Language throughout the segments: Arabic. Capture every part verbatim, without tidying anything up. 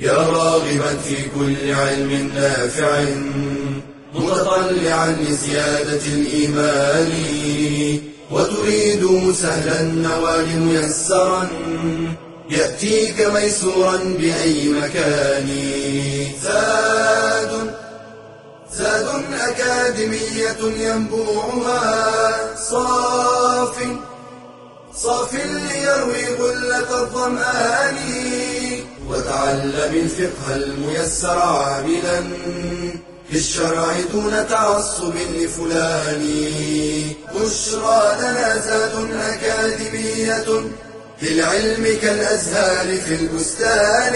يا راغبا في كل علم نافع متطلعا لزيادة الإيمان وتريد سهلا النوال ميسرا يأتيك ميسورا بأي مكان. زاد زاد أكاديمية ينبوعها صاف صاف ليروي غلة الظمآن وتعلم الفقه الميسر عاملا في الشرع دون تعصب لفلان. بشرى لنا زاد أكاديمية للعلم كالأزهار في البستان.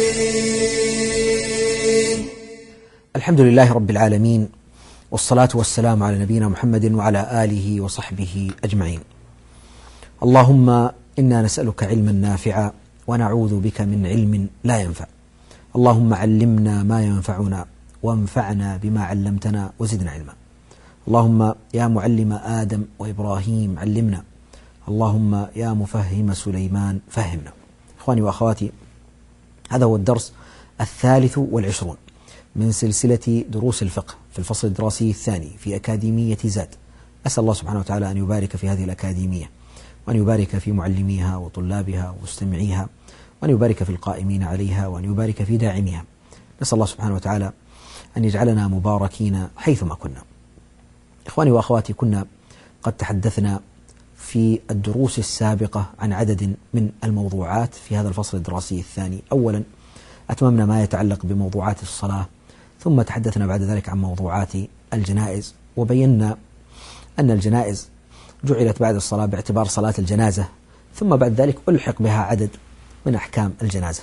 الحمد لله رب العالمين، والصلاة والسلام على نبينا محمد وعلى آله وصحبه أجمعين. اللهم إنا نسألك علما نافعا ونعوذ بك من علم لا ينفع. اللهم علمنا ما ينفعنا وانفعنا بما علمتنا وزدنا علما. اللهم يا معلم آدم وإبراهيم علمنا، اللهم يا مفهم سليمان فهمنا. إخواني وأخواتي، هذا هو الدرس الثالث والعشرون من سلسلة دروس الفقه في الفصل الدراسي الثاني في أكاديمية زاد. أسأل الله سبحانه وتعالى أن يبارك في هذه الأكاديمية، وأن يبارك في معلميها وطلابها ومستمعيها، وأن يبارك في القائمين عليها، وأن يبارك في داعميها. نسأل الله سبحانه وتعالى أن يجعلنا مباركين حيثما كنا. إخواني وأخواتي، كنا قد تحدثنا في الدروس السابقة عن عدد من الموضوعات في هذا الفصل الدراسي الثاني. أولا أتممنا ما يتعلق بموضوعات الصلاة، ثم تحدثنا بعد ذلك عن موضوعات الجنائز، وبينا أن الجنائز جعلت بعد الصلاة باعتبار صلاة الجنازة، ثم بعد ذلك ألحق بها عدد من أحكام الجنازة.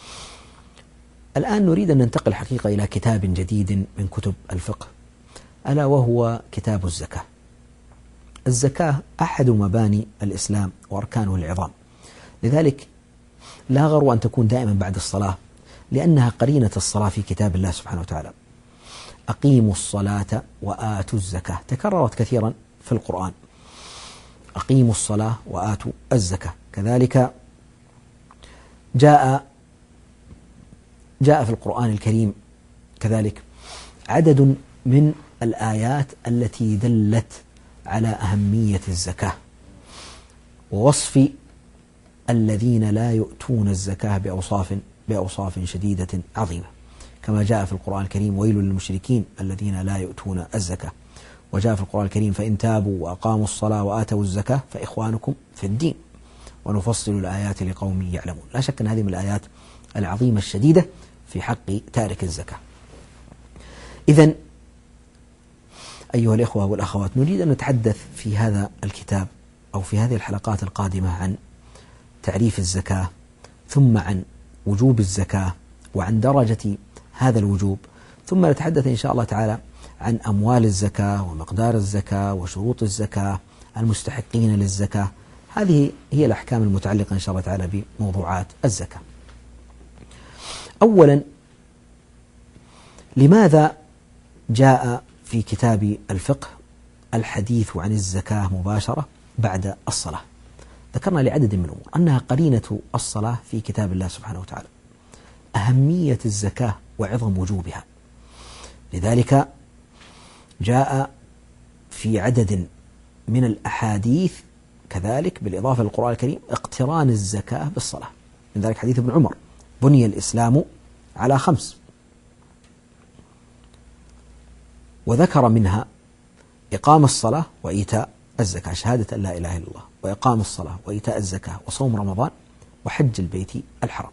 الآن نريد أن ننتقل حقيقة إلى كتاب جديد من كتب الفقه، ألا وهو كتاب الزكاة. الزكاة أحد مباني الإسلام وأركانه العظام، لذلك لا غرو أن تكون دائما بعد الصلاة، لأنها قرينة الصلاة في كتاب الله سبحانه وتعالى. أقيموا الصلاة وآتوا الزكاة تكررت كثيرا في القرآن. أقيموا الصلاة وآتوا الزكاة. كذلك جاء جاء في القرآن الكريم كذلك عدد من الآيات التي دلت على أهمية الزكاة ووصف الذين لا يؤتون الزكاة بأوصاف بأوصاف شديدة عظيمة، كما جاء في القرآن الكريم: ويل للمشركين الذين لا يؤتون الزكاة. وجاء في القرآن الكريم: فإن تابوا وأقاموا الصلاة وآتوا الزكاة فإخوانكم في الدين ونفصل الآيات لقوم يعلمون. لا شك أن هذه من الآيات العظيمة الشديدة في حق تارك الزكاة. إذن أيها الإخوة والأخوات، نريد أن نتحدث في هذا الكتاب أو في هذه الحلقات القادمة عن تعريف الزكاة، ثم عن وجوب الزكاة وعن درجة هذا الوجوب، ثم نتحدث إن شاء الله تعالى عن أموال الزكاة ومقدار الزكاة وشروط الزكاة، المستحقين للزكاة. هذه هي الأحكام المتعلقة إن شاء الله تعالى بموضوعات الزكاة. أولا، لماذا جاء في كتاب الفقه الحديث عن الزكاة مباشرة بعد الصلاة؟ ذكرنا لعدد من الأمور أنها قرينة الصلاة في كتاب الله سبحانه وتعالى، أهمية الزكاة وعظم وجوبها. لذلك جاء في عدد من الأحاديث كذلك بالإضافة للقرآن الكريم اقتران الزكاة بالصلاة. من ذلك حديث ابن عمر: بني الإسلام على خمس، وذكر منها إقام الصلاة وإيتاء الزكاة، شهادة أن لا إله إلا الله، وإقام الصلاة وإيتاء الزكاة وصوم رمضان وحج البيت الحرام.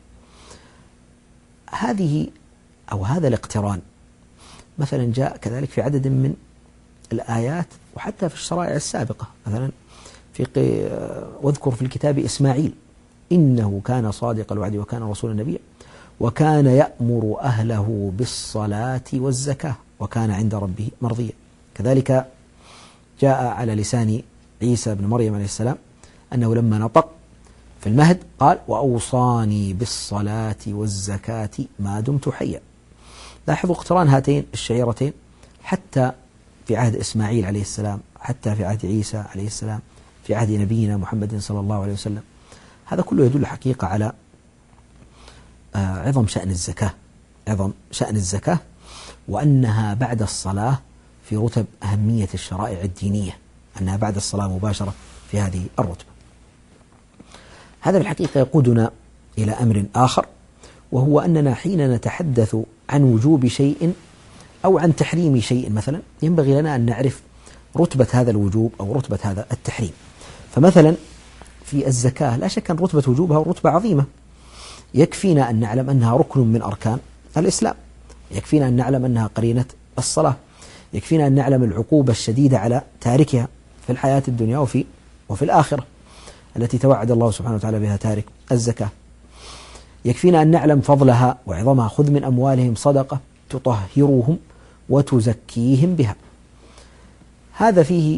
هذه أو هذا الاقتران مثلا جاء كذلك في عدد من الآيات وحتى في الشرائع السابقة. مثلا في واذكر في الكتاب إسماعيل إنه كان صادق الوعد وكان رسولا نبيا وكان يأمر أهله بالصلاة والزكاة وكان عند ربه مرضيا. كذلك جاء على لسان عيسى بن مريم عليه السلام أنه لما نطق في المهد قال: وأوصاني بالصلاة والزكاة ما دمت حيا. لاحظوا اقتران هاتين الشعيرتين حتى في عهد إسماعيل عليه السلام، حتى في عهد عيسى عليه السلام، في عهد نبينا محمد صلى الله عليه وسلم. هذا كله يدل حقيقة على عظم شأن الزكاة عظم شأن الزكاة وأنها بعد الصلاة في رتب أهمية الشرائع الدينية، أنها بعد الصلاة مباشرة في هذه الرتبة. هذا بالحقيقة يقودنا إلى أمر آخر، وهو أننا حين نتحدث عن وجوب شيء أو عن تحريم شيء مثلا ينبغي لنا أن نعرف رتبة هذا الوجوب أو رتبة هذا التحريم. فمثلا في الزكاة لا شك أن رتبة وجوبها رتبة عظيمة، يكفينا أن نعلم أنها ركن من أركان الإسلام، يكفينا أن نعلم أنها قرينة الصلاة، يكفينا أن نعلم العقوبة الشديدة على تاركها في الحياة الدنيا وفي وفي الآخرة التي توعد الله سبحانه وتعالى بها تارك الزكاة، يكفينا أن نعلم فضلها وعظمها. خذ من أموالهم صدقة تطهرهم وتزكيهم بها. هذا فيه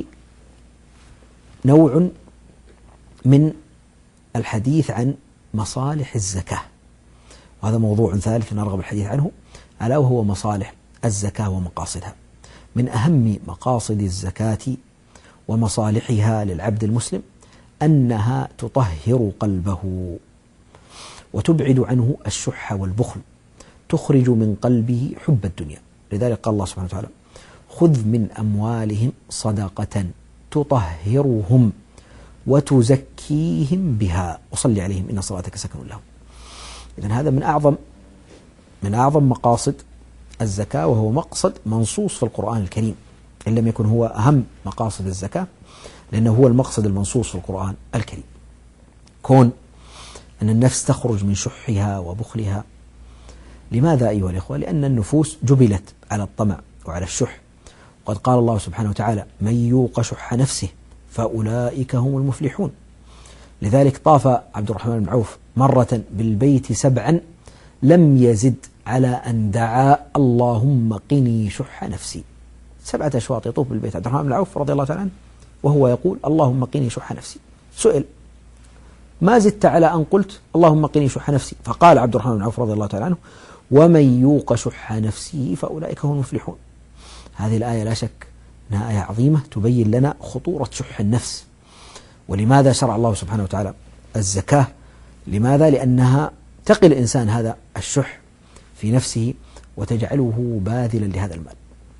نوع من الحديث عن مصالح الزكاة، وهذا موضوع ثالث نرغب الحديث عنه، ألا وهو مصالح الزكاة ومقاصدها. من أهم مقاصد الزكاة ومصالحها للعبد المسلم أنها تطهر قلبه وتبعد عنه الشح والبخل، تخرج من قلبه حب الدنيا. لذلك قال الله سبحانه وتعالى: خذ من أموالهم صدقة تطهرهم وتزكيهم بها وصل عليهم إن صلاتك سكن لهم. إذن هذا من أعظم من أعظم مقاصد الزكاة، وهو مقصد منصوص في القرآن الكريم، إن لم يكن هو أهم مقاصد الزكاة، لأنه هو المقصد المنصوص في القرآن الكريم. كون أن النفس تخرج من شحها وبخلها. لماذا أيها الإخوة؟ لأن النفوس جبلت على الطمع وعلى الشح، وقد قال الله سبحانه وتعالى: من يوق شح نفسه فأولئك هم المفلحون. لذلك طاف عبد الرحمن بن عوف مرة بالبيت سبعا لم يزد على أن دعا: اللهم قني شح نفسي. سبعة أشواط يطوف بالبيت عبد الرحمن بن عوف رضي الله تعالى عنه وهو يقول: اللهم قني شح نفسي. سئل: ما زدت على أن قلت اللهم قني شح نفسي؟ فقال عبد الرحمن بن عوف رضي الله تعالى عنه: ومن يوق شح نفسه فأولئك هم المفلحون. هذه الآية لا شك أنها آية عظيمة تبين لنا خطورة شح النفس. ولماذا شرع الله سبحانه وتعالى الزكاة؟ لماذا؟ لأنها تقي الإنسان هذا الشح في نفسه وتجعله باذلا لهذا المال.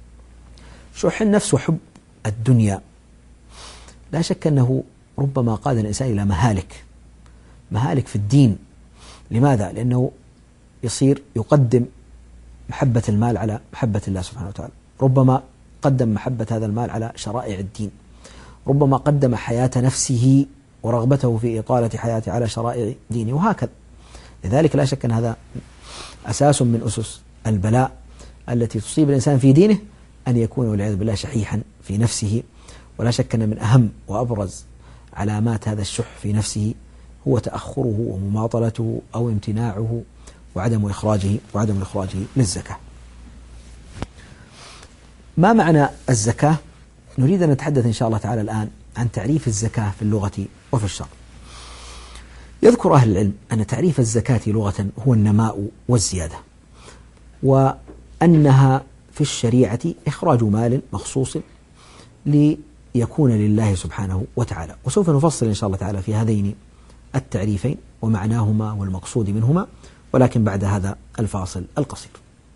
شح النفس وحب الدنيا لا شك أنه ربما قاد الإنسان إلى مهالك مهالك في الدين. لماذا؟ لأنه يصير يقدم محبة المال على محبة الله سبحانه وتعالى، ربما قدم محبة هذا المال على شرائع الدين، ربما قدم حياة نفسه ورغبته في إطالة حياته على شرائع دينه، وهكذا. لذلك لا شك أن هذا أساس من أسس البلاء التي تصيب الإنسان في دينه، أن يكون والعياذ بالله شحيحا في نفسه. ولا شك أن من أهم وأبرز علامات هذا الشح في نفسه هو تأخره ومماطلته أو امتناعه وعدم إخراجه وعدم إخراجه للزكاة. ما معنى الزكاة؟ نريد أن نتحدث إن شاء الله تعالى الآن عن تعريف الزكاة في اللغة وفي الشرع. يذكر أهل العلم أن تعريف الزكاة لغة هو النماء والزيادة، وأنها في الشريعة إخراج مال مخصوص ليكون لله سبحانه وتعالى. وسوف نفصل إن شاء الله تعالى في هذين التعريفين ومعناهما والمقصود منهما، ولكن بعد هذا الفاصل القصير.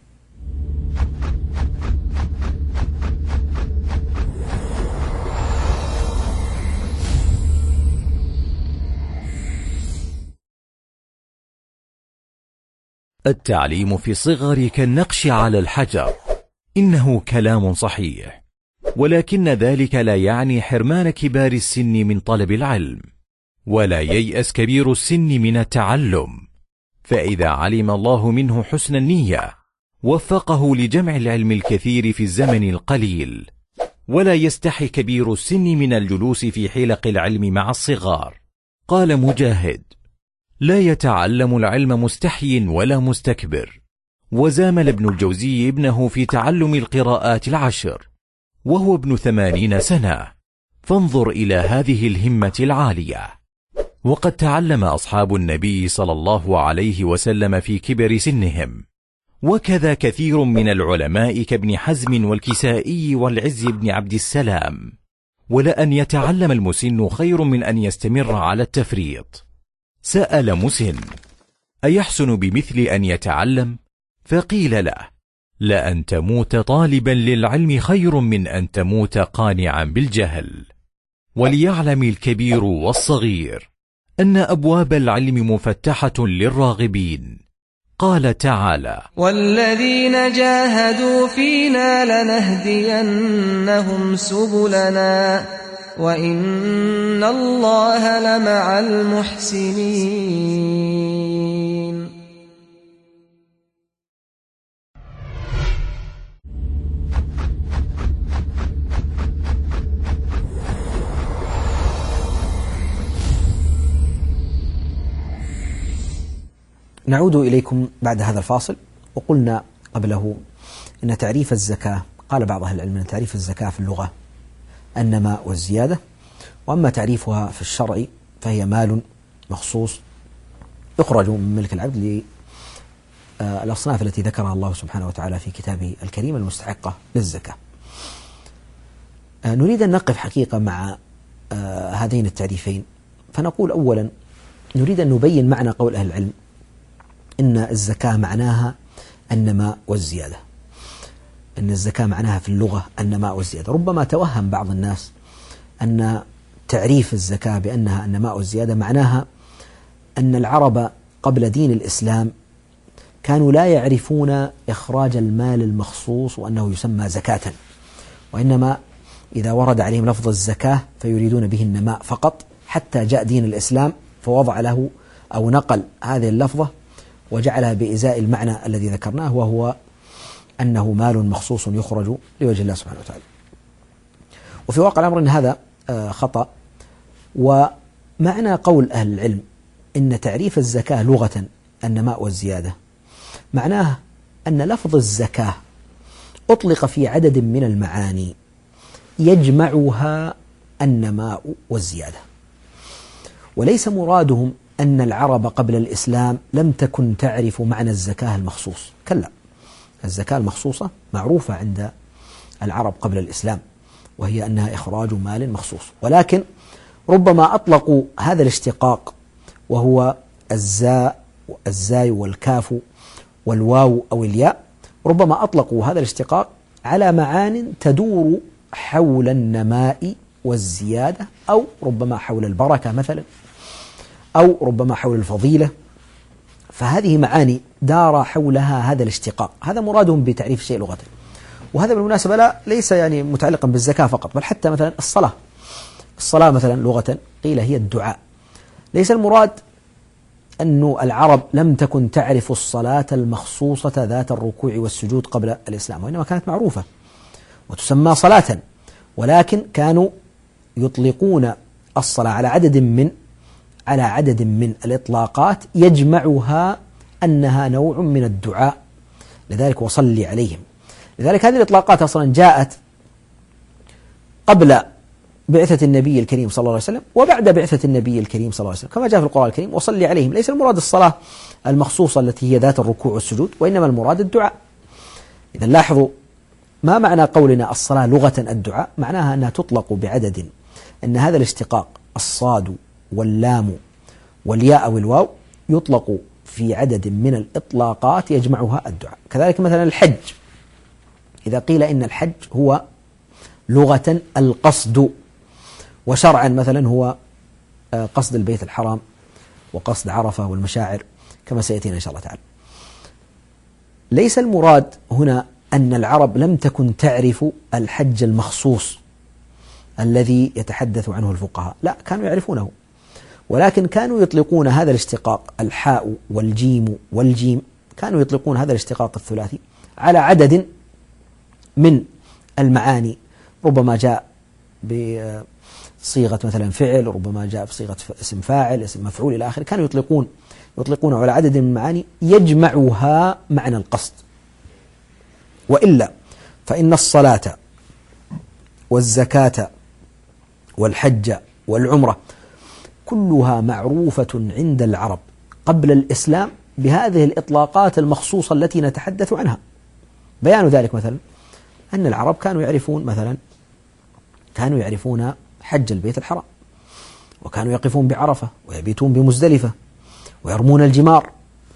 التعليم في الصغر كالنقش على الحجر، إنه كلام صحيح، ولكن ذلك لا يعني حرمان كبار السن من طلب العلم، ولا ييأس كبير السن من التعلم، فإذا علم الله منه حسن النية وفقه لجمع العلم الكثير في الزمن القليل. ولا يستحي كبير السن من الجلوس في حلق العلم مع الصغار. قال مجاهد: لا يتعلم العلم مستحي ولا مستكبر. وزامل ابن الجوزي ابنه في تعلم القراءات العشر وهو ابن ثمانين سنة، فانظر إلى هذه الهمة العالية. وقد تعلم أصحاب النبي صلى الله عليه وسلم في كبر سنهم، وكذا كثير من العلماء كابن حزم والكسائي والعز بن عبد السلام. ولأن يتعلم المسن خير من أن يستمر على التفريط. سأل مسن: أيحسن بمثل أن يتعلم؟ فقيل له: لأن تموت طالبا للعلم خير من أن تموت قانعا بالجهل. وليعلم الكبير والصغير أن أبواب العلم مفتحة للراغبين. قال تعالى: والذين جاهدوا فينا لنهدينهم سبلنا وإن الله لمع المحسنين. نعود إليكم بعد هذا الفاصل. وقلنا قبله أن تعريف الزكاة، قال بعض أهل العلم أن تعريف الزكاة في اللغة النماء والزيادة، وأما تعريفها في الشرع فهي مال مخصوص يخرج من ملك العبد للأصناف التي ذكرها الله سبحانه وتعالى في كتابه الكريم المستحقة للزكاة. نريد أن نقف حقيقة مع هذين التعريفين، فنقول أولا نريد أن نبين معنى قول أهل العلم إن الزكاة معناها النماء والزيادة. إن الزكاة معناها في اللغة النماء والزيادة. ربما توهم بعض الناس أن تعريف الزكاة بأنها النماء والزيادة معناها أن العرب قبل دين الإسلام كانوا لا يعرفون إخراج المال المخصوص وأنه يسمى زكاة، وإنما إذا ورد عليهم لفظ الزكاة فيريدون به النماء فقط، حتى جاء دين الإسلام فوضع له أو نقل هذه اللفظة وجعلها بإزاء المعنى الذي ذكرناه، وهو أنه مال مخصوص يخرج لوجه الله سبحانه وتعالى. وفي واقع الأمر أن هذا خطأ. ومعنى قول أهل العلم إن تعريف الزكاة لغة النماء والزيادة معناه أن لفظ الزكاة أطلق في عدد من المعاني يجمعها النماء والزيادة، وليس مرادهم أن العرب قبل الإسلام لم تكن تعرف معنى الزكاة المخصوص، كلا، الزكاة المخصوصة معروفة عند العرب قبل الإسلام، وهي أنها إخراج مال مخصوص، ولكن ربما أطلقوا هذا الاشتقاق وهو الزاء الزاي والكاف والواو أو الياء، ربما أطلقوا هذا الاشتقاق على معان تدور حول النماء والزيادة، أو ربما حول البركة مثلا، أو ربما حول الفضيلة. فهذه معاني دار حولها هذا الاشتقاق، هذا مرادهم بتعريف الشيء لغة. وهذا بالمناسبة لا ليس يعني متعلقا بالزكاة فقط، بل حتى مثلا الصلاة. الصلاة مثلا لغة قيل هي الدعاء. ليس المراد أن العرب لم تكن تعرف الصلاة المخصوصة ذات الركوع والسجود قبل الإسلام، وإنما كانت معروفة وتسمى صلاة، ولكن كانوا يطلقون الصلاة على عدد من على عدد من الإطلاقات يجمعها أنها نوع من الدعاء، لذلك وصلي عليهم. لذلك هذه الإطلاقات أصلا جاءت قبل بعثة النبي الكريم صلى الله عليه وسلم وبعد بعثة النبي الكريم صلى الله عليه وسلم، كما جاء في القرآن الكريم وصلي عليهم. ليس المراد الصلاة المخصوصة التي هي ذات الركوع والسجود، وإنما المراد الدعاء. إذا لاحظوا ما معنى قولنا الصلاة لغة الدعاء، معناها أنها تطلق بعدد، أن هذا الاشتقاق الصاد واللام والياء والواو يطلق في عدد من الإطلاقات يجمعها الدعاء. كذلك مثلا الحج، إذا قيل إن الحج هو لغة القصد، وشرعا مثلا هو قصد البيت الحرام وقصد عرفة والمشاعر كما سيأتينا إن شاء الله تعالى. ليس المراد هنا أن العرب لم تكن تعرف الحج المخصوص الذي يتحدث عنه الفقهاء، لا، كانوا يعرفونه، ولكن كانوا يطلقون هذا الاشتقاق الحاء والجيم والجيم، كانوا يطلقون هذا الاشتقاق الثلاثي على عدد من المعاني، ربما جاء بصيغة مثلا فعل، ربما جاء بصيغة اسم فاعل، اسم مفعول إلى آخره. كانوا يطلقون يطلقون على عدد من المعاني يجمعها معنى القصد. وإلا فإن الصلاة والزكاة والحج والعمرة كلها معروفة عند العرب قبل الإسلام بهذه الإطلاقات المخصوصة التي نتحدث عنها. بيان ذلك مثلا أن العرب كانوا يعرفون مثلا كانوا يعرفون حج البيت الحرام، وكانوا يقفون بعرفة ويبيتون بمزدلفة ويرمون الجمار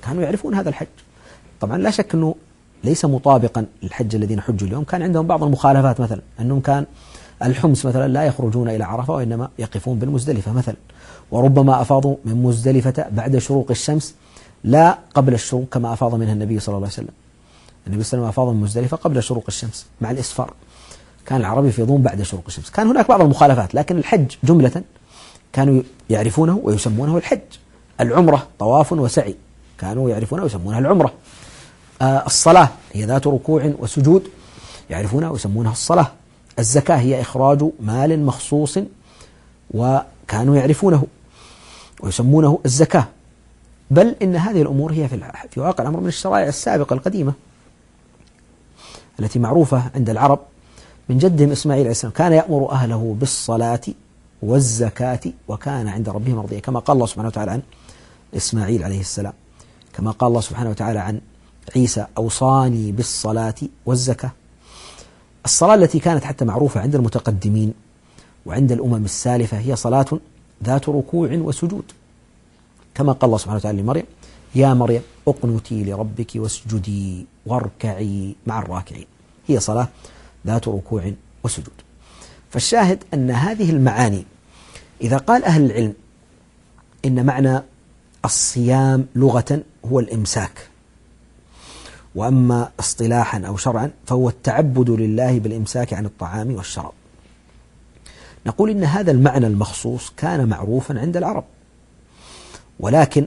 كانوا يعرفون هذا الحج. طبعا لا شك أنه ليس مطابقا للحج الذين حجوا اليوم، كان عندهم بعض المخالفات، مثلا أنهم كان الحمص مثلا لا يخرجون إلى عرفة وإنما يقفون بالمزدلفة مثلا، وربما أفاضوا من مزدلفة بعد شروق الشمس لا قبل الشروق كما أفاض منها النبي صلى الله عليه وسلم. النبي صلى الله عليه وسلم أفاض من مزدلفة قبل شروق الشمس مع الإسفار، كان العرب يفيضون بعد شروق الشمس. كان هناك بعض المخالفات، لكن الحج جملة كانوا يعرفونه ويسمونه الحج. العمرة طواف وسعي كانوا يعرفونها ويسمونها العمرة. آه الصلاة هي ذات ركوع وسجود يعرفونها ويسمونها الصلاة. الزكاة هي إخراج مال مخصوص وكانوا يعرفونه ويسمونه الزكاة. بل إن هذه الأمور هي في, في واقع الأمر من الشرائع السابقة القديمة التي معروفة عند العرب من جدهم إسماعيل عليه السلام، كان يأمر أهله بالصلاة والزكاة وكان عند ربهم مرضيا، كما قال الله سبحانه وتعالى عن إسماعيل عليه السلام، كما قال الله سبحانه وتعالى عن عيسى أوصاني بالصلاة والزكاة. الصلاة التي كانت حتى معروفة عند المتقدمين وعند الأمم السالفة هي صلاة ذات ركوع وسجود، كما قال الله سبحانه وتعالى لمريم يا مريم اقنتي لربك واسجدي واركعي مع الراكعين، هي صلاة ذات ركوع وسجود. فالشاهد أن هذه المعاني إذا قال أهل العلم إن معنى الصيام لغة هو الإمساك، وأما اصطلاحا أو شرعا فهو التعبد لله بالإمساك عن الطعام والشراب، نقول إن هذا المعنى المخصوص كان معروفا عند العرب، ولكن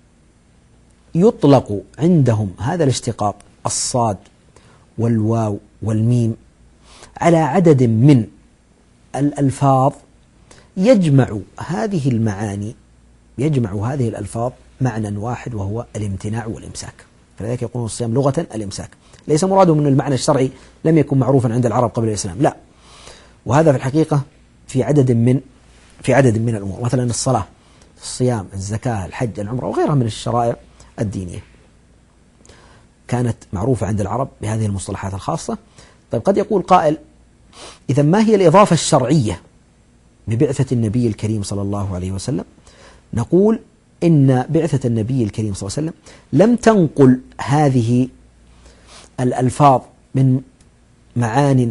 يطلق عندهم هذا الاشتقاق الصاد والواو والميم على عدد من الألفاظ يجمع هذه المعاني، يجمع هذه الألفاظ معنى واحد وهو الامتناع والإمساك. فلذلك يقولون الصيام لغة الإمساك، ليس مراده من المعنى الشرعي لم يكن معروفا عند العرب قبل الإسلام، لا. وهذا في الحقيقة في عدد من في عدد من الأمور، مثلا الصلاة، الصيام، الزكاة، الحج، العمرة وغيرها من الشرائع الدينية كانت معروفة عند العرب بهذه المصطلحات الخاصة. طيب قد يقول قائل إذا ما هي الإضافة الشرعية ببعثة النبي الكريم صلى الله عليه وسلم؟ نقول إن بعثة النبي الكريم صلى الله عليه وسلم لم تنقل هذه الألفاظ من معان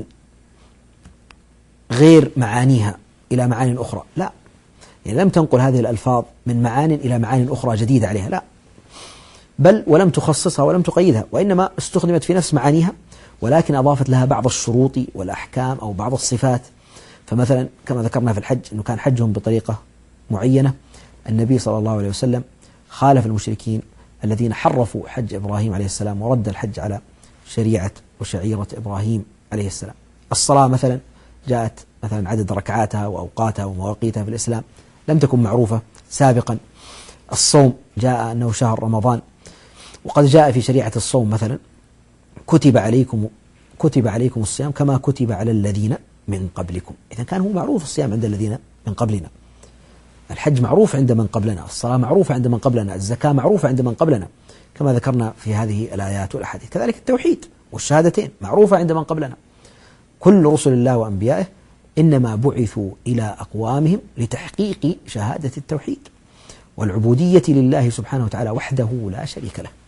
غير معانيها إلى معان أخرى، لا، يعني لم تنقل هذه الألفاظ من معان إلى معان أخرى جديدة عليها، لا، بل ولم تخصصها ولم تقيدها، وإنما استخدمت في نفس معانيها ولكن أضافت لها بعض الشروط والأحكام أو بعض الصفات. فمثلا كما ذكرنا في الحج أنه كان حجهم بطريقة معينة، النبي صلى الله عليه وسلم خالف المشركين الذين حرفوا حج إبراهيم عليه السلام ورد الحج على شريعة وشعيرة إبراهيم عليه السلام. الصلاة مثلا جاءت مثلا عدد ركعاتها وأوقاتها ومواقيتها في الإسلام لم تكن معروفة سابقا. الصوم جاء أنه شهر رمضان، وقد جاء في شريعة الصوم مثلا كتب عليكم كتب عليكم الصيام كما كتب على الذين من قبلكم. إذا كان هو معروف الصيام عند الذين من قبلنا، الحج معروف عند من قبلنا، الصلاة معروفة عند من قبلنا، الزكاة معروفة عند من قبلنا كما ذكرنا في هذه الآيات والأحاديث. كذلك التوحيد والشهادتين معروفة عند من قبلنا. كل رسل الله وأنبيائه إنما بعثوا إلى أقوامهم لتحقيق شهادة التوحيد والعبودية لله سبحانه وتعالى وحده لا شريك له.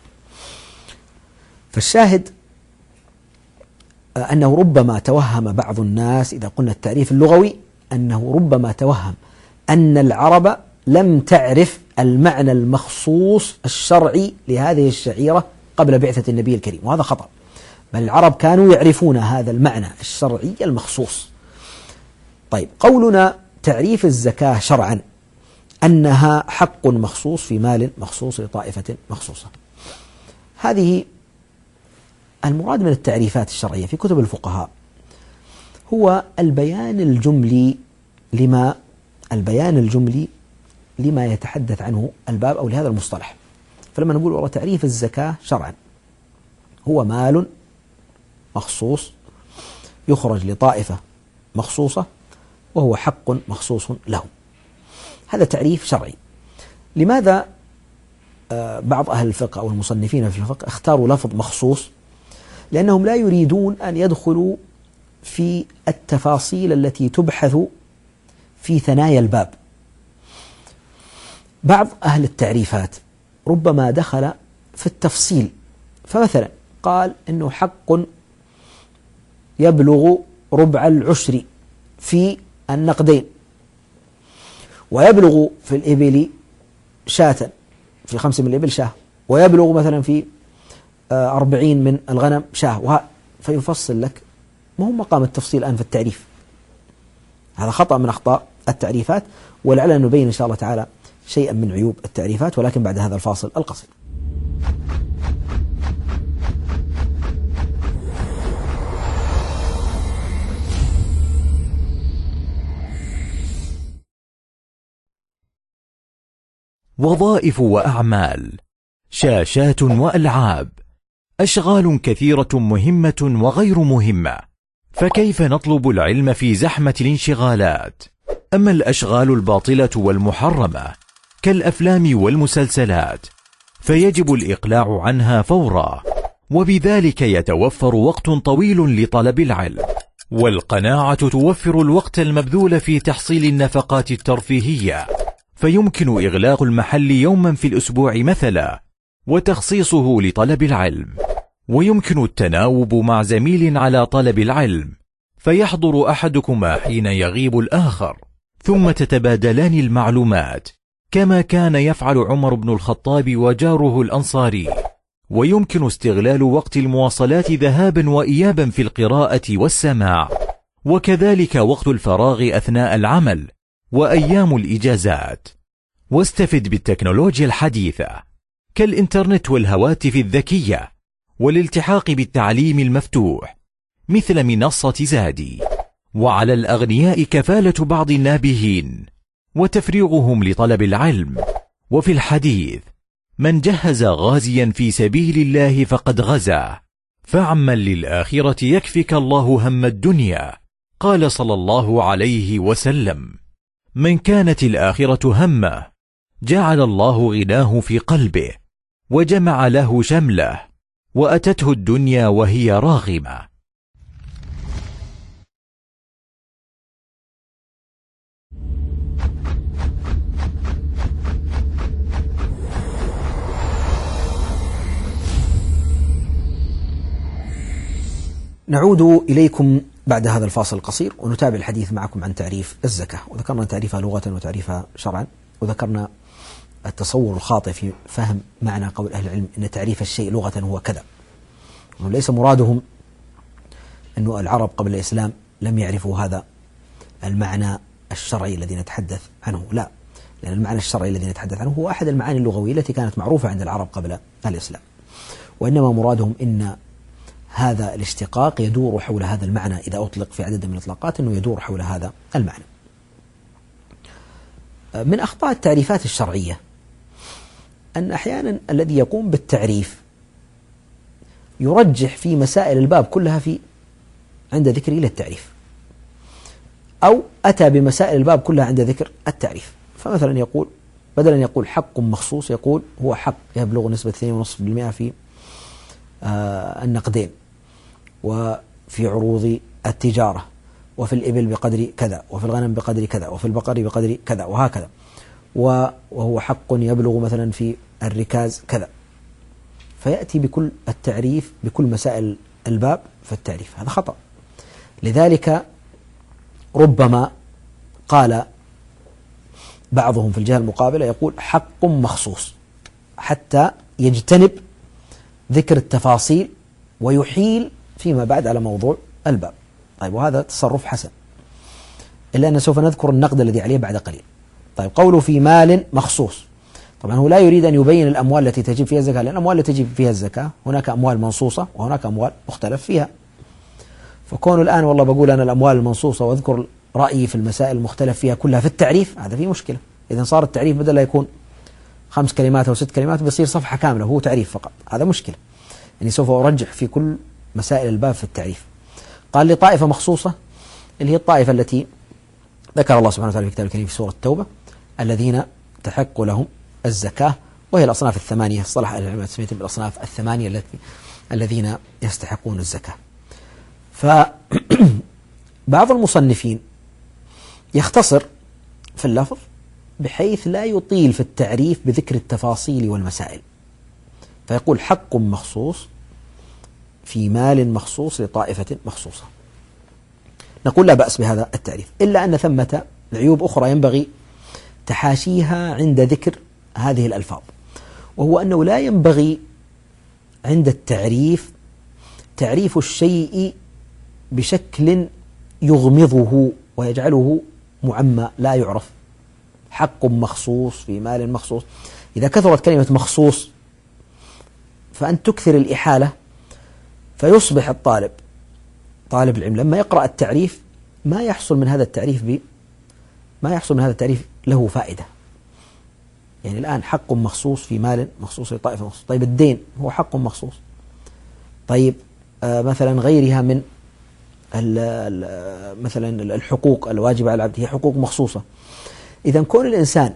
فالشاهد أنه ربما توهم بعض الناس إذا قلنا التعريف اللغوي أنه ربما توهم أن العرب لم تعرف المعنى المخصوص الشرعي لهذه الشعيرة قبل بعثة النبي الكريم، وهذا خطأ، بل العرب كانوا يعرفون هذا المعنى الشرعي المخصوص. طيب قولنا تعريف الزكاة شرعا أنها حق مخصوص في مال مخصوص لطائفة مخصوصة، هذه المراد من التعريفات الشرعية في كتب الفقهاء هو البيان الجملي لما البيان الجملي لما يتحدث عنه الباب أو لهذا المصطلح. فلما نقول والله تعريف الزكاة شرعا هو مال مخصوص يخرج لطائفة مخصوصة وهو حق مخصوص له، هذا تعريف شرعي. لماذا بعض أهل الفقه أو المصنفين في الفقه اختاروا لفظ مخصوص؟ لأنهم لا يريدون أن يدخلوا في التفاصيل التي تبحث في ثنايا الباب. بعض أهل التعريفات ربما دخل في التفصيل، فمثلا قال إنه حق يبلغ ربع العشر في النقدين، ويبلغ في الإبل شاة، في خمس من الإبل شاه، ويبلغ مثلا في أربعين من الغنم شاه، فيفصل لك. ما هو مقام التفصيل الآن في التعريف، هذا خطأ من أخطاء التعريفات، ولعلنا نبين إن شاء الله تعالى شيئا من عيوب التعريفات، ولكن بعد هذا الفاصل القصير. وظائف وأعمال، شاشات وألعاب، أشغال كثيرة مهمة وغير مهمة، فكيف نطلب العلم في زحمة الانشغالات؟ أما الأشغال الباطلة والمحرمة كالأفلام والمسلسلات فيجب الإقلاع عنها فورا، وبذلك يتوفر وقت طويل لطلب العلم، والقناعة توفر الوقت المبذول في تحصيل النفقات الترفيهية، فيمكن إغلاق المحل يوما في الأسبوع مثلا وتخصيصه لطلب العلم، ويمكن التناوب مع زميل على طلب العلم، فيحضر أحدكما حين يغيب الآخر، ثم تتبادلان المعلومات كما كان يفعل عمر بن الخطاب وجاره الأنصاري. ويمكن استغلال وقت المواصلات ذهابا وإيابا في القراءة والسماع، وكذلك وقت الفراغ أثناء العمل وأيام الإجازات. واستفد بالتكنولوجيا الحديثة كالإنترنت والهواتف الذكية والالتحاق بالتعليم المفتوح مثل منصة زادي. وعلى الأغنياء كفالة بعض النابهين وتفريغهم لطلب العلم. وفي الحديث: من جهز غازيا في سبيل الله فقد غزا، فاعمل للآخرة يكفك الله هم الدنيا. قال صلى الله عليه وسلم: من كانت الآخرة همه جعل الله غناه في قلبه وجمع له شمله، وأتته الدنيا وهي راغمة. نعود إليكم بعد هذا الفاصل القصير ونتابع الحديث معكم عن تعريف الزكاة، وذكرنا تعريفها لغة وتعريفها شرعا، وذكرنا التصور الخاطئ في فهم معنى قول أهل العلم أن تعريف الشيء لغة هو كذا، وليس مرادهم أن العرب قبل الإسلام لم يعرفوا هذا المعنى الشرعي الذي نتحدث عنه، لا، لأن المعنى الشرعي الذي نتحدث عنه هو أحد المعاني اللغوية التي كانت معروفة عند العرب قبل الإسلام، وإنما مرادهم إن هذا الاشتقاق يدور حول هذا المعنى، إذا أطلق في عدد من الإطلاقات أنه يدور حول هذا المعنى. من أخطاء التعريفات الشرعية أن أحيانا الذي يقوم بالتعريف يرجح في مسائل الباب كلها في عند ذكره للتعريف، أو أتى بمسائل الباب كلها عند ذكر التعريف. فمثلا يقول بدلا أن يقول حق مخصوص يقول هو حق يبلغ نسبة اثنين فاصلة خمسة بالمئة في آه النقدين، وفي عروض التجارة، وفي الإبل بقدر كذا، وفي الغنم بقدر كذا، وفي البقر بقدر كذا، وهكذا، وهو حق يبلغ مثلا في الركاز كذا، فيأتي بكل التعريف بكل مسائل الباب في التعريف. هذا خطأ. لذلك ربما قال بعضهم في الجهة المقابلة يقول حق مخصوص حتى يجتنب ذكر التفاصيل ويحيل فيما بعد على موضوع الباب. طيب، وهذا تصرف حسن، إلا أن سوف نذكر النقد الذي عليه بعد قليل. طيب، قوله في مال مخصوص، طبعا هو لا يريد أن يبين الأموال التي تجب فيها الزكاة، لأن الأموال التي تجب فيها الزكاة هناك أموال منصوصة وهناك أموال مختلف فيها. فكون الآن والله بقول أنا الأموال المنصوصة وأذكر رأيي في المسائل المختلف فيها كلها في التعريف، هذا فيه مشكلة. إذا صار التعريف بدل لا يكون خمس كلمات أو ست كلمات بيصير صفحة كاملة وهو تعريف فقط، هذا مشكلة. يعني سوف أرجح في كل مسائل الباب في التعريف. قال لي طائفة مخصوصة اللي هي الطائفة التي ذكر الله سبحانه وتعالى في كتاب الكريم في سورة التوبة الذين تحق لهم الزكاة، وهي الأصناف الثمانية، اصطلح أهل العلم تسميتهم بالأصناف الثمانية التي الذين يستحقون الزكاة. فبعض المصنفين يختصر في اللفظ بحيث لا يطيل في التعريف بذكر التفاصيل والمسائل، فيقول حق مخصوص في مال مخصوص لطائفة مخصوصة. نقول لا بأس بهذا التعريف، إلا أن ثمة عيوب أخرى ينبغي تحاشيها عند ذكر هذه الألفاظ، وهو أنه لا ينبغي عند التعريف تعريف الشيء بشكل يغمضه ويجعله معمى لا يعرف. حق مخصوص في مال مخصوص، إذا كثرت كلمة مخصوص فأن تكثر الإحالة، فيصبح الطالب طالب العلم لما يقرأ التعريف ما يحصل من هذا التعريف ب ما يحصل من هذا التعريف له فائدة. يعني الآن حق مخصوص في مال مخصوص لطائفة مخصوص، طيب الدين هو حق مخصوص، طيب آه مثلا غيرها من مثلا الحقوق الواجبة على العبد هي حقوق مخصوصة. إذا كون الإنسان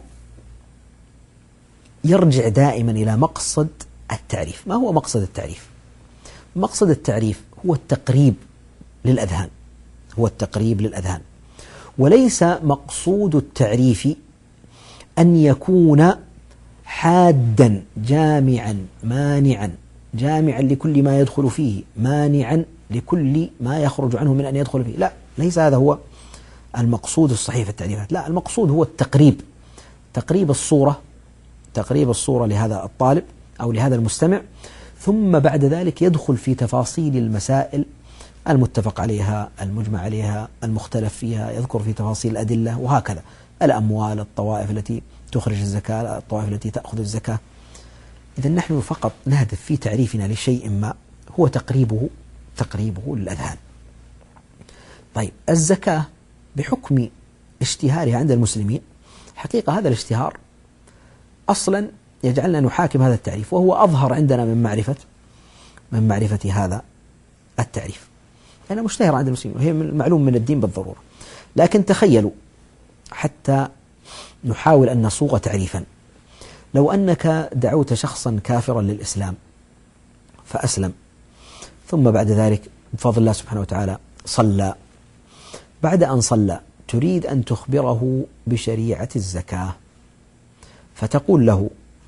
يرجع دائما إلى مقصد التعريف. ما هو مقصد التعريف؟ مقصد التعريف هو التقريب للأذهان، هو التقريب للأذهان، وليس مقصود التعريف أن يكون حادا جامعا مانعا، جامعا لكل ما يدخل فيه، مانعا لكل ما يخرج عنه من أن يدخل فيه. لا، ليس هذا هو المقصود الصحيح في التعريفات. لا، المقصود هو التقريب، تقريب الصورة، تقريب الصورة لهذا الطالب أو لهذا المستمع، ثم بعد ذلك يدخل في تفاصيل المسائل المتفق عليها، المجمع عليها، المختلف فيها، يذكر في تفاصيل الأدلة وهكذا، الأموال، الطوائف التي تخرج الزكاة، الطوائف التي تأخذ الزكاة. إذا نحن فقط نهدف في تعريفنا لشيء ما هو تقريبه تقريبه للأذهان. طيب الزكاة بحكم اشتهارها عند المسلمين، حقيقة هذا الاشتهار أصلا يجعلنا نحاكم هذا التعريف، وهو أظهر عندنا من معرفة من معرفة هذا التعريف، لأنه يعني مشتهر عند المسلمين وهي معلوم من الدين بالضرورة. لكن تخيلوا حتى نحاول أن نصوغ تعريفا، لو أنك دعوت شخصا كافرا للإسلام فأسلم، ثم بعد ذلك بفضل الله سبحانه وتعالى صلى، بعد أن صلى تريد أن تخبره بشريعة الزكاة، فتقول له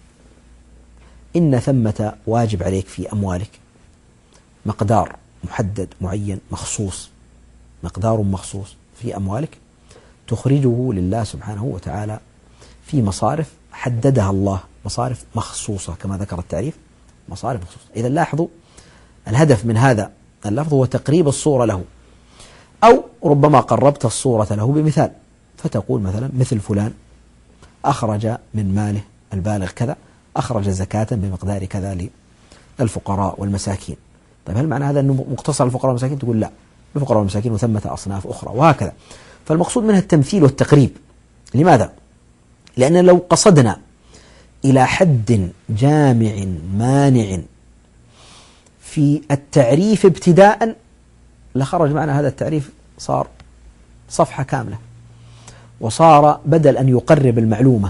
إن ثمة واجب عليك في أموالك مقدار محدد معين مخصوص، مقدار مخصوص في أموالك تخرجه لله سبحانه وتعالى في مصارف حددها الله، مصارف مخصوصة كما ذكر التعريف، مصارف مخصوصة. إذا لاحظوا الهدف من هذا اللفظ هو تقريب الصورة له، أو ربما قربت الصورة له بمثال، فتقول مثلا مثل فلان أخرج من ماله البالغ كذا، أخرج زكاة بمقدار كذا للفقراء والمساكين. طيب هل معنى هذا أنه مقتصر على الفقراء والمساكين؟ تقول لا، الفقراء والمساكين وثمة أصناف أخرى وهكذا. فالمقصود منها التمثيل والتقريب. لماذا؟ لأن لو قصدنا إلى حد جامع مانع في التعريف ابتداء لخرج معنا هذا التعريف صار صفحة كاملة، وصار بدل أن يقرب المعلومة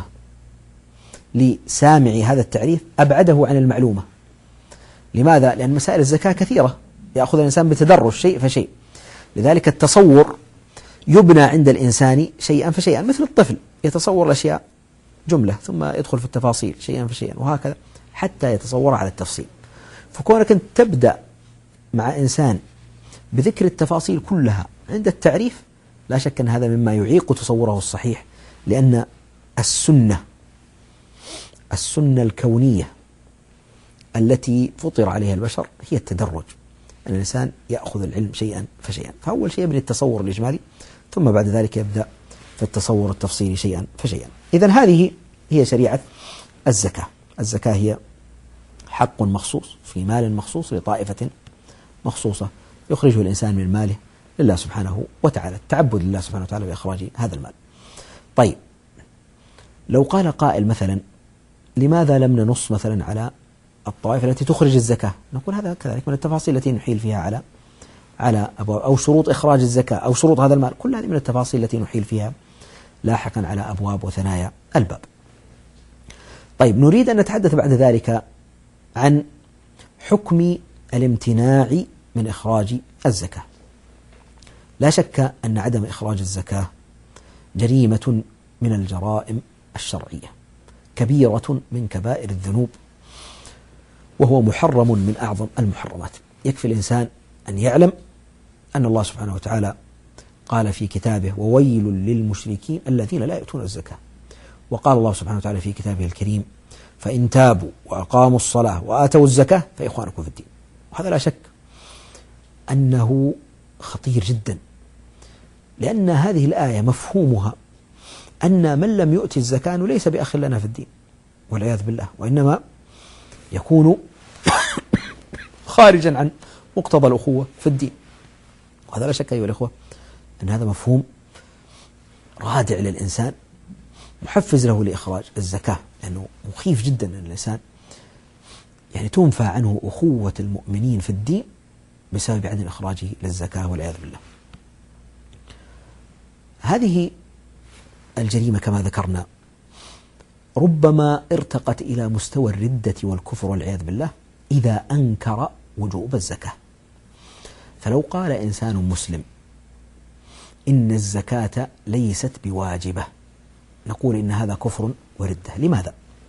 لسامع هذا التعريف أبعده عن المعلومة. لماذا؟ لأن مسائل الزكاة كثيرة يأخذ الإنسان بتدرج شيء فشيء، لذلك التصور يبنى عند الإنسان شيئا فشيئا، مثل الطفل يتصور الأشياء جملة ثم يدخل في التفاصيل شيئا فشيئا وهكذا حتى يتصورها على التفصيل. فكونك أنت تبدأ مع إنسان بذكر التفاصيل كلها عند التعريف، لا شك أن هذا مما يعيق تصوره الصحيح، لأن السنة السنة الكونية التي فطر عليها البشر هي التدرج، أن الإنسان يأخذ العلم شيئا فشيئا. فأول شيء يبني التصور الإجمالي، ثم بعد ذلك يبدأ في التصور التفصيلي شيئا فشيئا. إذن هذه هي شريعة الزكاة. الزكاة هي حق مخصوص في مال مخصوص لطائفة مخصوصة يخرجه الإنسان من ماله لله سبحانه وتعالى، التعبد لله سبحانه وتعالى بإخراج هذا المال. طيب لو قال قائل مثلا لماذا لم ننص مثلا على الطوائف التي تخرج الزكاة؟ نقول هذا كذلك من التفاصيل التي نحيل فيها على على أبواب، أو شروط إخراج الزكاة أو شروط هذا المال، كل هذه من التفاصيل التي نحيل فيها لاحقا على أبواب وثنايا الباب. طيب نريد أن نتحدث بعد ذلك عن حكم الامتناع من إخراج الزكاة. لا شك أن عدم إخراج الزكاة جريمة من الجرائم الشرعية، كبيرة من كبائر الذنوب، وهو محرم من أعظم المحرمات. يكفي الإنسان أن يعلم أن الله سبحانه وتعالى قال في كتابه: وويل للمشركين الذين لا يؤتون الزكاة. وقال الله سبحانه وتعالى في كتابه الكريم: فإن تابوا وأقاموا الصلاة وآتوا الزكاة فإخوانكم في الدين. وهذا لا شك أنه خطير جدا، لأن هذه الآية مفهومها أن من لم يؤتي الزكاة ليس بأخ لنا في الدين والعياذ بالله، وإنما يكون خارجا عن مقتضى الأخوة في الدين. وهذا لا شك أيها الأخوة أن هذا مفهوم رادع للإنسان، محفز له لإخراج الزكاة، لأنه مخيف جدا أن الإنسان يعني تنفى عنه أخوة المؤمنين في الدين بسبب عدم إخراجه للزكاة والعياذ بالله. هذه الجريمة كما ذكرنا ربما ارتقت إلى مستوى الردة والكفر والعياذ بالله إذا أنكر وجوب الزكاة. فلو قال إنسان مسلم إن الزكاة ليست بواجبة، نقول إن هذا كفر وردة. لماذا؟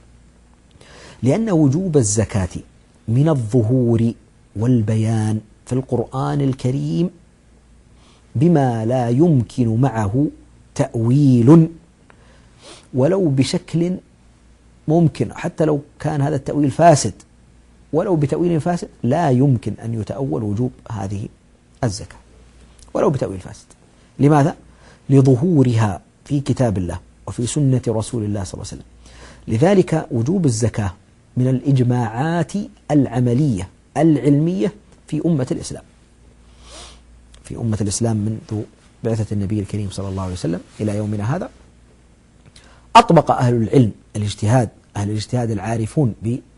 لأن وجوب الزكاة من الظهور والبيان في القرآن الكريم بما لا يمكن معه تأويل ولو بشكل ممكن، حتى لو كان هذا التأويل فاسد، ولو بتأويل فاسد لا يمكن أن يتأول وجوب هذه الزكاة ولو بتأويل فاسد. لماذا؟ لظهورها في كتاب الله وفي سنة رسول الله صلى الله عليه وسلم. لذلك وجوب الزكاة من الإجماعات العملية العلمية في أمة الإسلام، في أمة الإسلام منذ بعثة النبي الكريم صلى الله عليه وسلم إلى يومنا هذا. أطبق أهل العلم الاجتهاد، أهل الاجتهاد العارفون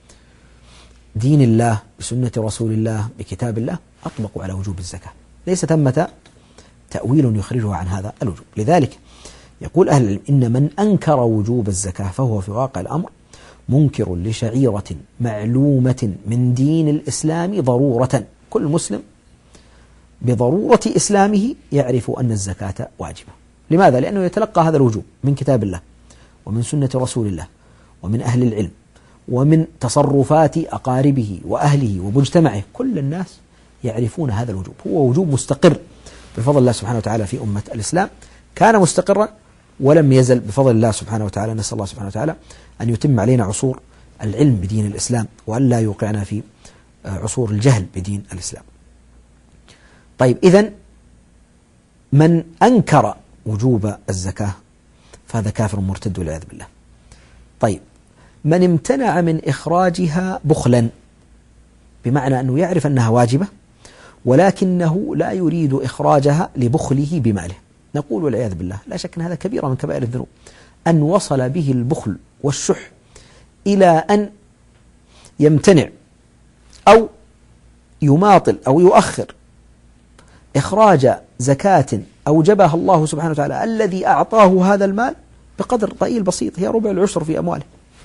بدين الله بسنة رسول الله بكتاب الله، أطبقوا على وجوب الزكاة، ليس ثمة تأويل يخرجه عن هذا الوجوب. لذلك يقول أهل العلم إن من أنكر وجوب الزكاة فهو في واقع الأمر منكر لشعيرة معلومة من دين الإسلام ضرورة. كل مسلم بضرورة إسلامه يعرف أن الزكاة واجبة. لماذا؟ لأنه يتلقى هذا الوجوب من كتاب الله ومن سنة رسول الله ومن أهل العلم ومن تصرفات أقاربه وأهله ومجتمعه. كل الناس يعرفون هذا الوجوب، هو وجوب مستقر بفضل الله سبحانه وتعالى في أمة الإسلام، كان مستقرا ولم يزل بفضل الله سبحانه وتعالى. نسأل الله سبحانه وتعالى أن يتم علينا عصور العلم بدين الإسلام وأن لا يوقعنا في عصور الجهل بدين الإسلام. طيب، إذن من أنكر وجوب الزكاة فهذا كافر مرتد والعياذ بالله. طيب، من امتنع من إخراجها بخلا، بمعنى أنه يعرف أنها واجبة ولكنه لا يريد إخراجها لبخله بماله، نقول والعياذ بالله لا شك أن هذا كبيرة من كبائر الذنوب، أن وصل به البخل والشح إلى أن يمتنع أو يماطل أو يؤخر إخراج زكاة أوجبها الله سبحانه وتعالى الذي أعطاه هذا المال بقدر ضئيل بسيط، هي ربع العشر في أمواله.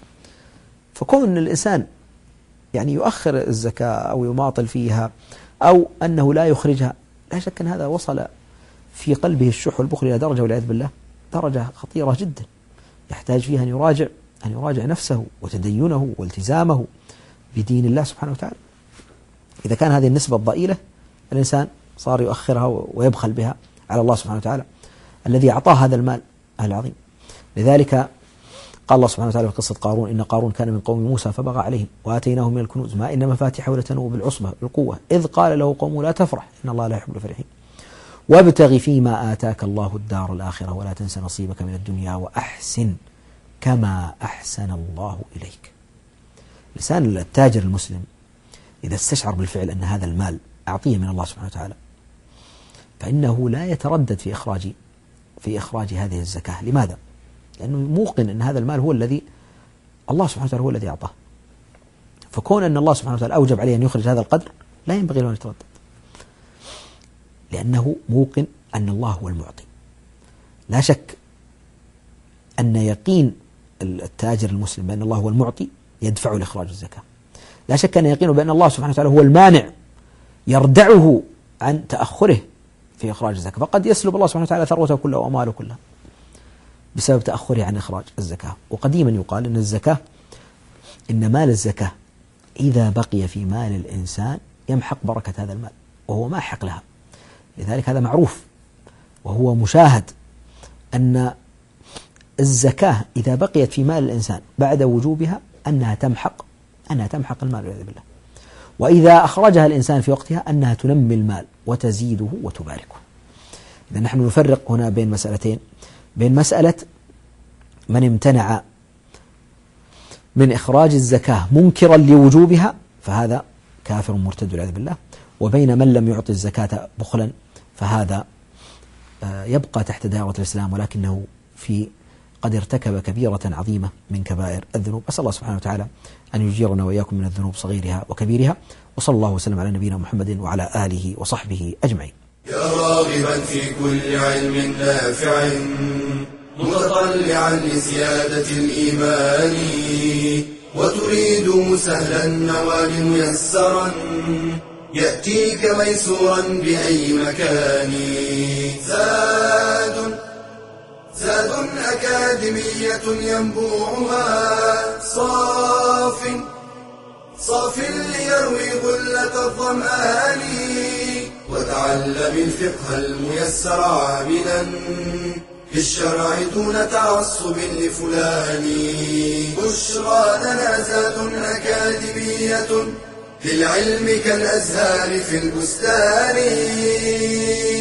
فكون الإنسان يعني يؤخر الزكاة أو يماطل فيها أو أنه لا يخرجها، لا شك أن هذا وصل في قلبه الشح والبخل إلى درجة والعياذ بالله درجة خطيرة جدا، يحتاج فيها أن يراجع أن يراجع نفسه وتدينه والتزامه بدين الله سبحانه وتعالى. إذا كان هذه النسبة الضئيلة الإنسان صار يؤخرها ويبخل بها على الله سبحانه وتعالى الذي أعطاه هذا المال العظيم. لذلك قال الله سبحانه وتعالى في قصة قارون: إن قارون كان من قوم موسى فبغى عليهم وآتيناه من الكنوز ما إن مفاتحه لتنوء بالعصبة القوة إذ قال له قومه لا تفرح إن الله لا يحب الفرحين وابتغ فيما آتاك الله الدار الآخرة ولا تنس نصيبك من الدنيا وأحسن كما أحسن الله إليك. لسان التاجر المسلم إذا استشعر بالفعل أن هذا المال أعطيه من الله سبحانه وتعالى فإنه لا يتردد في إخراج في إخراج هذه الزكاة. لماذا؟ لأنه موقن أن هذا المال هو الذي الله سبحانه وتعالى هو الذي أعطاه، فكون أن الله سبحانه وتعالى أوجب عليه أن يخرج هذا القدر لا ينبغي له أن يتردد، لأنه موقن أن الله هو المعطي. لا شك أن يقين التاجر المسلم بأن الله هو المعطي يدفع لإخراج الزكاة، لا شك أن يقينه بأن الله سبحانه وتعالى هو المانع يردعه عن تأخره في إخراج الزكاة، فقد يسلب الله سبحانه وتعالى ثروته كلها وأمواله كلها بسبب تأخره عن إخراج الزكاة. وقديما يقال أن الزكاة إن مال الزكاة إذا بقي في مال الإنسان يمحق بركة هذا المال وهو ماحق لها. لذلك هذا معروف وهو مشاهد أن الزكاة إذا بقيت في مال الإنسان بعد وجوبها أنها تمحق أنها تمحق المال والعياذ بالله، وإذا أخرجها الإنسان في وقتها أنها تنمي المال وتزيده وتباركه. إذا نحن نفرق هنا بين مسألتين، بين مسألة من امتنع من إخراج الزكاة منكرا لوجوبها فهذا كافر مرتد والعياذ بالله، وبين من لم يعطي الزكاة بخلا فهذا يبقى تحت دائرة الإسلام ولكنه في قد ارتكب كبيرة عظيمة من كبائر الذنوب. أسأل الله سبحانه وتعالى أن يجيرنا وإياكم من الذنوب صغيرها وكبيرها، وصلى الله وسلم على نبينا محمد وعلى آله وصحبه أجمعين. يا راغبا في كل علم نافع متطلعا لزيادة الإيمان وتريد سهلا النوال ميسرا يأتيك ميسورا بأي مكان. زاد زاد أكاديمية ينبوعها صاف صاف ليروي غلة الظمآن وتعلم الفقه الميسر عاملا في الشرع دون تعصب لفلان. بشرى لنا زاد أكاديمية للعلم كالأزهار في البستان.